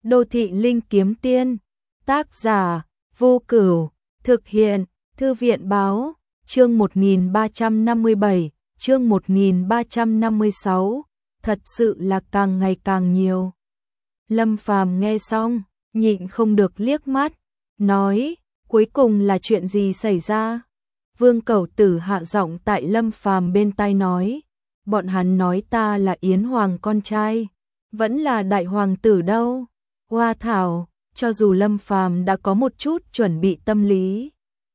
Đô thị linh kiếm tiên, tác giả, Vô Cửu, thực hiện, Thư viện báo, chương 1357, chương 1356, thật sự là càng ngày càng nhiều. Lâm Phàm nghe xong, nhịn không được liếc mắt, nói, cuối cùng là chuyện gì xảy ra? Vương Cẩu Tử hạ giọng tại Lâm Phàm bên tai nói, bọn hắn nói ta là Yến Hoàng con trai, vẫn là đại hoàng tử đâu. Hoa thảo, cho dù Lâm Phàm đã có một chút chuẩn bị tâm lý.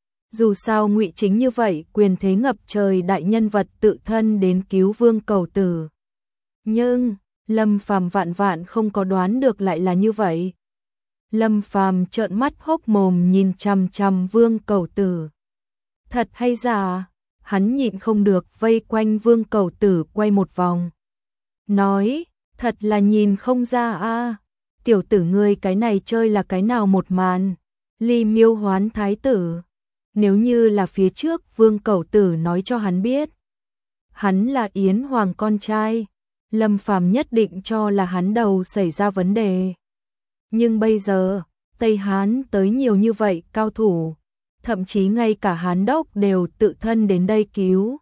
Dù sao Ngụy Chính như vậy, quyền thế ngập trời đại nhân vật tự thân đến cứu Vương Cẩu Tử. Nhưng, Lâm Phàm vạn vạn không có đoán được lại là như vậy. Lâm Phàm trợn mắt hốc mồm nhìn chằm chằm Vương Cẩu Tử. Thật hay giả? Hắn nhịn không được vây quanh Vương Cẩu Tử quay một vòng. Nói, thật là nhìn không ra a. Tiểu tử ngươi cái này chơi là cái nào một màn? Ly Miêu hoán thái tử. Nếu như là phía trước Vương Cẩu Tử nói cho hắn biết, hắn là Yến Hoàng con trai, Lâm Phàm nhất định cho là hắn đầu xảy ra vấn đề. Nhưng bây giờ, Tây Hán tới nhiều như vậy cao thủ, thậm chí ngay cả Hán đốc đều tự thân đến đây cứu.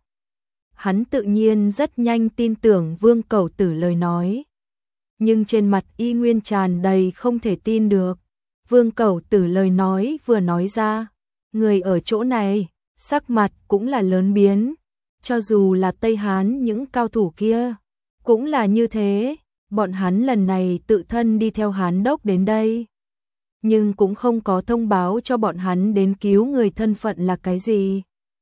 Hắn tự nhiên rất nhanh tin tưởng Vương Cẩu Tử lời nói. Nhưng trên mặt y nguyên tràn đầy không thể tin được. Vương Cẩu Tử lời nói vừa nói ra, người ở chỗ này, sắc mặt cũng là lớn biến. Cho dù là Tây Hán những cao thủ kia, cũng là như thế. Bọn hắn lần này tự thân đi theo Hán đốc đến đây, nhưng cũng không có thông báo cho bọn hắn đến cứu người thân phận là cái gì.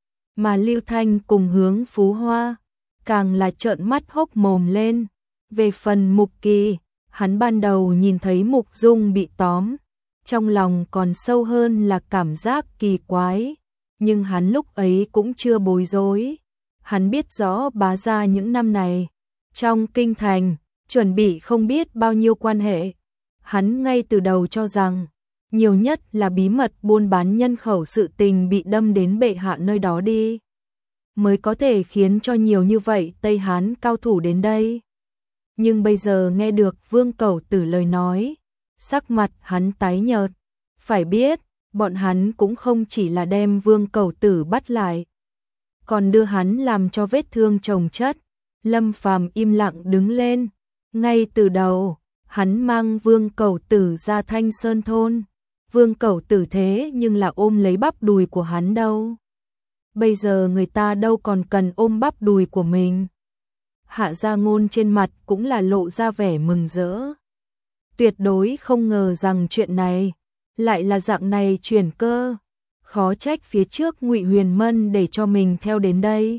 Mà Lưu Thanh cùng Hướng Phú Hoa, càng là trợn mắt hốc mồm lên. Về phần Mục Kỳ, hắn ban đầu nhìn thấy Mục Dung bị tóm, trong lòng còn sâu hơn là cảm giác kỳ quái, nhưng hắn lúc ấy cũng chưa bối rối. Hắn biết rõ Bá gia những năm này, trong kinh thành, chuẩn bị không biết bao nhiêu quan hệ. Hắn ngay từ đầu cho rằng, nhiều nhất là bí mật buôn bán nhân khẩu sự tình bị đâm đến bệ hạ nơi đó đi, mới có thể khiến cho nhiều như vậy Tây Hán cao thủ đến đây. Nhưng bây giờ nghe được Vương Cẩu Tử lời nói, sắc mặt hắn tái nhợt. Phải biết, bọn hắn cũng không chỉ là đem Vương Cẩu Tử bắt lại, còn đưa hắn làm cho vết thương chồng chất. Lâm Phàm im lặng đứng lên. Ngay từ đầu, hắn mang Vương Cẩu Tử ra Thanh Sơn thôn. Vương Cẩu Tử thế nhưng là ôm lấy bắp đùi của hắn đâu. Bây giờ người ta đâu còn cần ôm bắp đùi của mình. Hạ Gia Ngôn trên mặt cũng là lộ ra vẻ mừng rỡ. Tuyệt đối không ngờ rằng chuyện này lại là dạng này chuyển cơ. Khó trách phía trước Ngụy Huyền Mân để cho mình theo đến đây,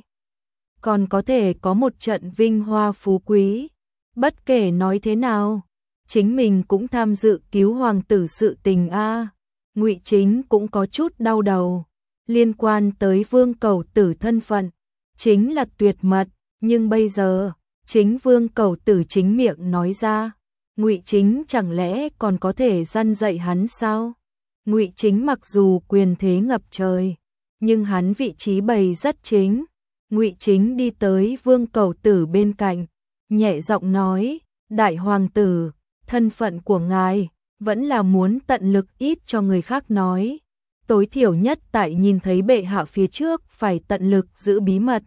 còn có thể có một trận vinh hoa phú quý. Bất kể nói thế nào, chính mình cũng tham dự cứu hoàng tử sự tình a. Ngụy Chính cũng có chút đau đầu. Liên quan tới Vương Cẩu Tử thân phận, chính là tuyệt mật. Nhưng bây giờ, chính Vương Cẩu Tử chính miệng nói ra, Ngụy Chính chẳng lẽ còn có thể răn dạy hắn sao? Ngụy Chính mặc dù quyền thế ngập trời, nhưng hắn vị trí bày rất chính. Ngụy Chính đi tới Vương Cẩu Tử bên cạnh, nhẹ giọng nói, đại hoàng tử, thân phận của ngài vẫn là muốn tận lực ít cho người khác nói. Tối thiểu nhất tại nhìn thấy bệ hạ phía trước phải tận lực giữ bí mật.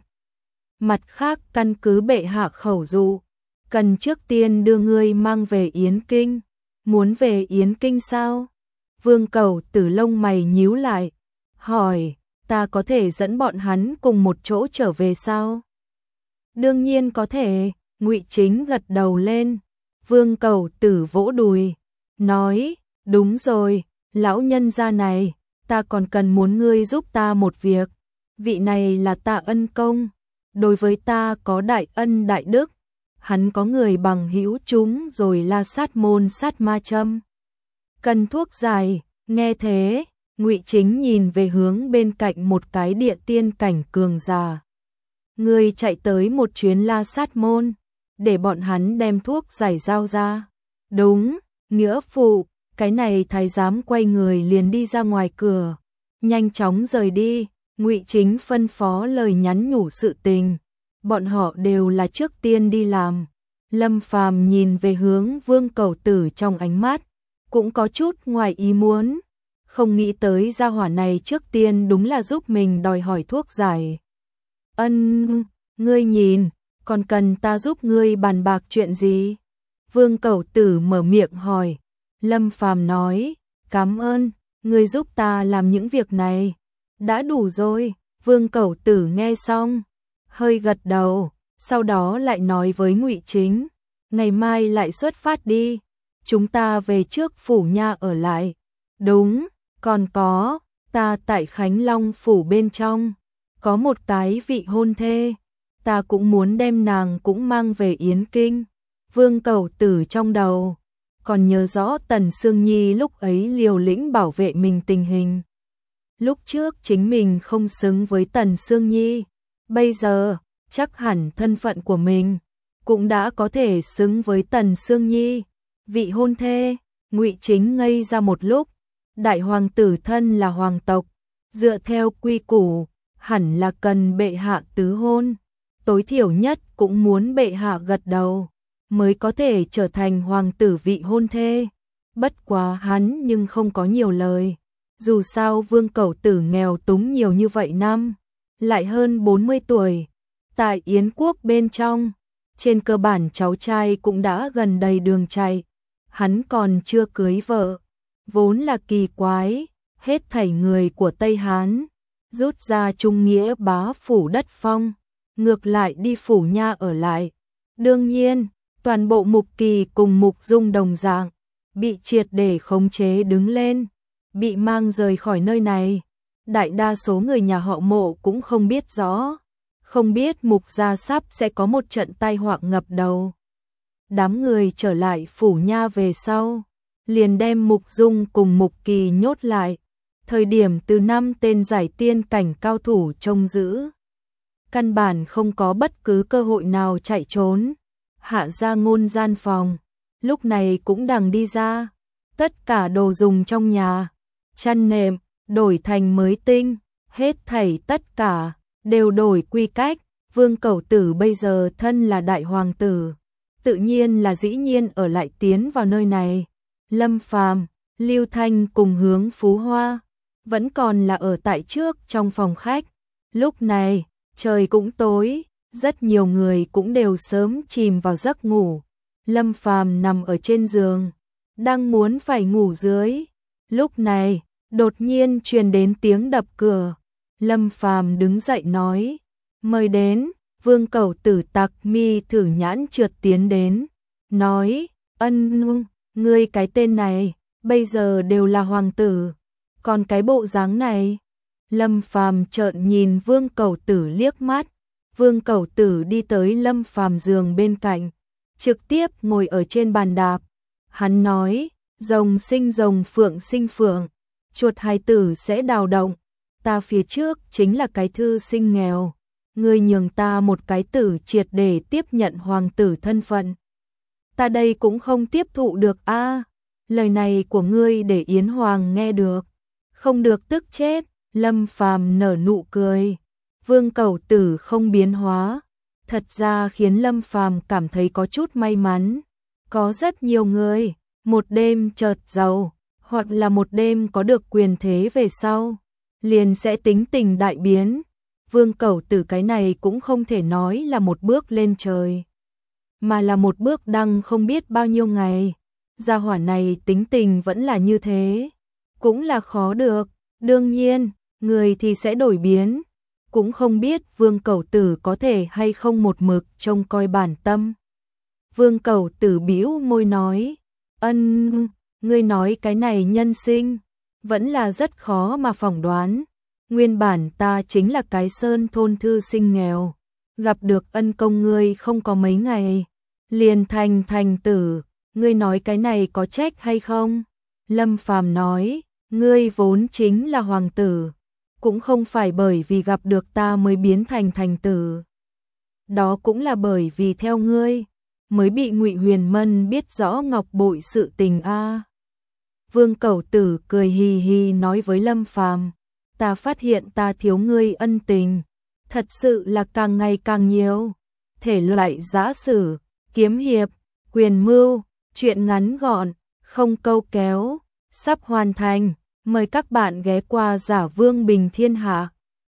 Mặt khác căn cứ bệ hạ khẩu dụ, cần trước tiên đưa ngươi mang về Yến Kinh. Muốn về Yến Kinh sao? Vương Cẩu Tử lông mày nhíu lại, hỏi, ta có thể dẫn bọn hắn cùng một chỗ trở về sao? Đương nhiên có thể. Ngụy Chính gật đầu lên. Vương Cẩu Tử vỗ đùi, nói, đúng rồi, lão nhân gia này, ta còn cần muốn ngươi giúp ta một việc. Vị này là ta ân công, đối với ta có đại ân đại đức. Hắn có người bằng hữu chúng rồi La Sát môn sát ma châm, cần thuốc giải. Nghe thế, Ngụy Chính nhìn về hướng bên cạnh một cái địa tiên cảnh cường giả. Ngươi chạy tới một chuyến La Sát môn, để bọn hắn đem thuốc giải giao ra. Đúng, nghĩa phụ. Cái này thái giám quay người liền đi ra ngoài cửa, nhanh chóng rời đi. Ngụy Chính phân phó lời nhắn nhủ sự tình, bọn họ đều là trước tiên đi làm. Lâm Phàm nhìn về hướng Vương Cẩu Tử trong ánh mắt cũng có chút ngoài ý muốn, không nghĩ tới gia hỏa này trước tiên đúng là giúp mình đòi hỏi thuốc giải. Ân, ngươi nhìn, còn cần ta giúp ngươi bàn bạc chuyện gì? Vương Cẩu Tử mở miệng hỏi. Lâm Phàm nói, cảm ơn, ngươi giúp ta làm những việc này. Đã đủ rồi, Vương Cẩu Tử nghe xong, hơi gật đầu, sau đó lại nói với Ngụy Chính, ngày mai lại xuất phát đi, chúng ta về trước phủ nha ở lại. Đúng, còn có, ta tại Khánh Long phủ bên trong, có một cái vị hôn thê, ta cũng muốn đem nàng cũng mang về Yến Kinh. Vương Cẩu Tử trong đầu còn nhớ rõ Tần Sương Nhi lúc ấy liều lĩnh bảo vệ mình tình hình. Lúc trước chính mình không xứng với Tần Sương Nhi, bây giờ chắc hẳn thân phận của mình cũng đã có thể xứng với Tần Sương Nhi. Vị hôn thê, Ngụy Chính ngây ra một lúc, đại hoàng tử thân là hoàng tộc, dựa theo quy củ, hẳn là cần bệ hạ tứ hôn, tối thiểu nhất cũng muốn bệ hạ gật đầu, mới có thể trở thành hoàng tử vị hôn thê. Bất quá hắn nhưng không có nhiều lời, dù sao Vương Cẩu Tử nghèo túng nhiều như vậy năm, lại hơn 40 tuổi, tại Yến quốc bên trong, trên cơ bản cháu trai cũng đã gần đầy đường chạy, hắn còn chưa cưới vợ, vốn là kỳ quái, hết thảy người của Tây Hán, rút ra trung nghĩa bá phủ đất phong, ngược lại đi phủ nha ở lại. Đương nhiên, toàn bộ Mục Kỳ cùng Mục Dung đồng dạng, bị triệt để khống chế đứng lên, bị mang rời khỏi nơi này. Đại đa số người nhà họ Mộ cũng không biết rõ, không biết Mục gia sắp sẽ có một trận tai họa ngập đầu. Đám người trở lại phủ nha về sau, liền đem Mục Dung cùng Mục Kỳ nhốt lại. Thời điểm từ 5 tên giải tiên cảnh cao thủ trông giữ, căn bản không có bất cứ cơ hội nào chạy trốn. Hạ Gia Ngôn gian phòng, lúc này cũng đang đi ra, tất cả đồ dùng trong nhà, chăn nệm, đổi thành mới tinh, hết thảy tất cả, đều đổi quy cách. Vương Cẩu Tử bây giờ thân là đại hoàng tử, tự nhiên là dĩ nhiên ở lại tiến vào nơi này. Lâm Phàm, Lưu Thanh cùng Hướng Phú Hoa vẫn còn là ở tại trước trong phòng khách. Lúc này, trời cũng tối, rất nhiều người cũng đều sớm chìm vào giấc ngủ. Lâm Phàm nằm ở trên giường, đang muốn phải ngủ dưới. Lúc này, đột nhiên truyền đến tiếng đập cửa. Lâm Phàm đứng dậy nói, mời đến. Vương Cẩu Tử tặc mi thử nhãn trượt tiến đến, nói, Ân, ngươi cái tên này, bây giờ đều là hoàng tử, còn cái bộ dáng này. Lâm Phàm trợn nhìn Vương Cẩu Tử liếc mắt. Vương Cẩu Tử đi tới Lâm Phàm giường bên cạnh, trực tiếp ngồi ở trên bàn đạp. Hắn nói, rồng sinh rồng, phượng sinh phượng, chuột hài tử sẽ đào động. Ta phía trước chính là cái thư sinh nghèo, ngươi nhường ta một cái tử triệt để tiếp nhận hoàng tử thân phận. Ta đây cũng không tiếp thụ được a. Lời này của ngươi để Yến Hoàng nghe được, không được tức chết. Lâm Phàm nở nụ cười. Vương Cẩu Tử không biến hóa, thật ra khiến Lâm Phàm cảm thấy có chút may mắn. Có rất nhiều người, một đêm chợt giàu, hoặc là một đêm có được quyền thế về sau, liền sẽ tính tình đại biến. Vương Cẩu Tử cái này cũng không thể nói là một bước lên trời, mà là một bước đăng không biết bao nhiêu ngày. Gia hỏa này tính tình vẫn là như thế, cũng là khó được. Đương nhiên, người thì sẽ đổi biến, cũng không biết Vương Cẩu Tử có thể hay không một mực trông coi bản tâm. Vương Cẩu Tử bĩu môi nói, Ân, ngươi nói cái này nhân sinh, vẫn là rất khó mà phỏng đoán. Nguyên bản ta chính là cái sơn thôn thư sinh nghèo, gặp được ân công ngươi không có mấy ngày, liền thành tử, ngươi nói cái này có trách hay không? Lâm Phàm nói, ngươi vốn chính là hoàng tử, cũng không phải bởi vì gặp được ta mới biến thành tử. Đó cũng là bởi vì theo ngươi, mới bị Ngụy Huyền Mân biết rõ ngọc bội sự tình a. Vương Cẩu Tử cười hì hì nói với Lâm Phàm, ta phát hiện ta thiếu ngươi ân tình, thật sự là càng ngày càng nhiều. Thể loại giã sử, kiếm hiệp, quyền mưu, truyện ngắn gọn, không câu kéo, sắp hoàn thành. Mời các bạn ghé qua Giả Vương Bình Thiên Hạ.